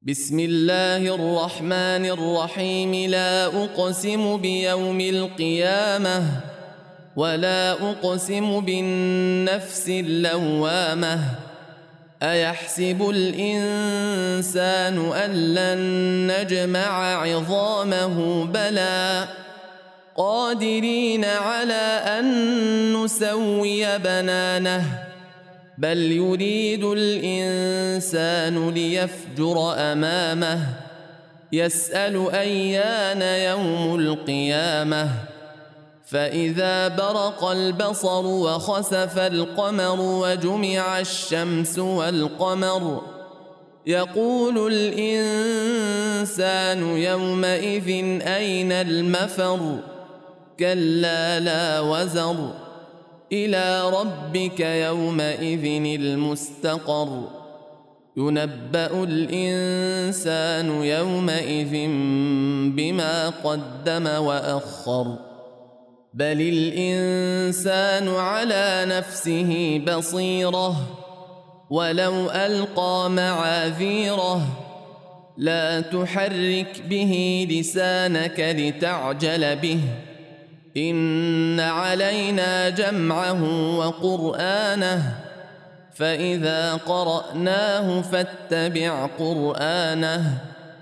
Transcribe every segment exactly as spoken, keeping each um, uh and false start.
بسم الله الرحمن الرحيم. لا أقسم بيوم القيامة ولا أقسم بالنفس اللوامة. أيحسب الإنسان أن لن نجمع عظامه بلى قادرين على أن نسوي بنانه بل يريد الإنسان ليفجر أمامه يسأل أيان يوم القيامة. فإذا برق البصر وخسف القمر وجمع الشمس والقمر يقول الإنسان يومئذ أين المفر كلا لا وزر إلى ربك يومئذ المستقر. ينبأ الإنسان يومئذ بما قدم وأخر بل الإنسان على نفسه بصيرة ولو ألقى معاذيره. لا تحرك به لسانك لتعجل به إن علينا جمعه وقرآنه فإذا قرأناه فاتبع قرآنه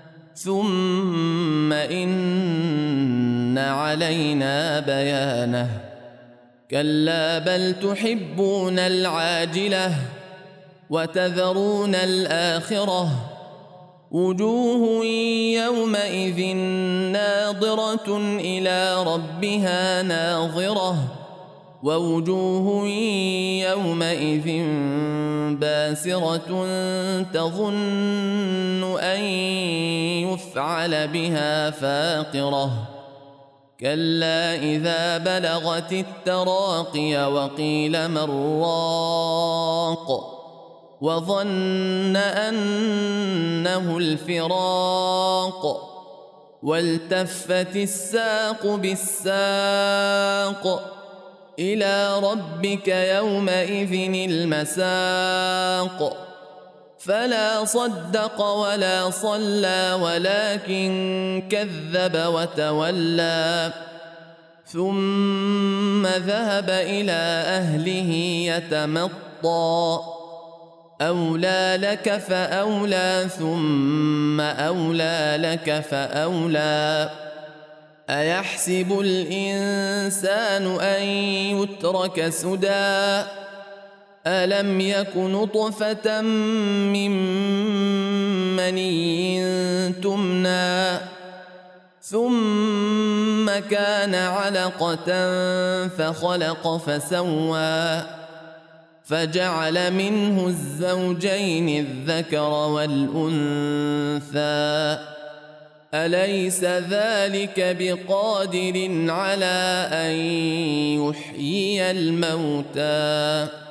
ثم إن علينا بيانه. كلا بل تحبون العاجلة وتذرون الآخرة وجوه يومئذ ناظرة إلى ربها ناظرة ووجوه يومئذ باسرة تظن أن يفعل بها فاقرة. كلا إذا بلغت التراقي وقيل من راق وظن أنه الفراق والتفت الساق بالساق إلى ربك يومئذ المساق. فلا صدق ولا صلى ولكن كذب وتولى ثم ذهب إلى أهله يتمطى. أولى لك فأولى ثم أولى لك فأولى. أيحسب الإنسان أن يترك سدى ألم يك نطفة من مني تمنى ثم كان علقة فخلق فسوى فجعل منه الزوجين الذكر والأنثى أليس ذلك بقادر على أن يحيي الموتى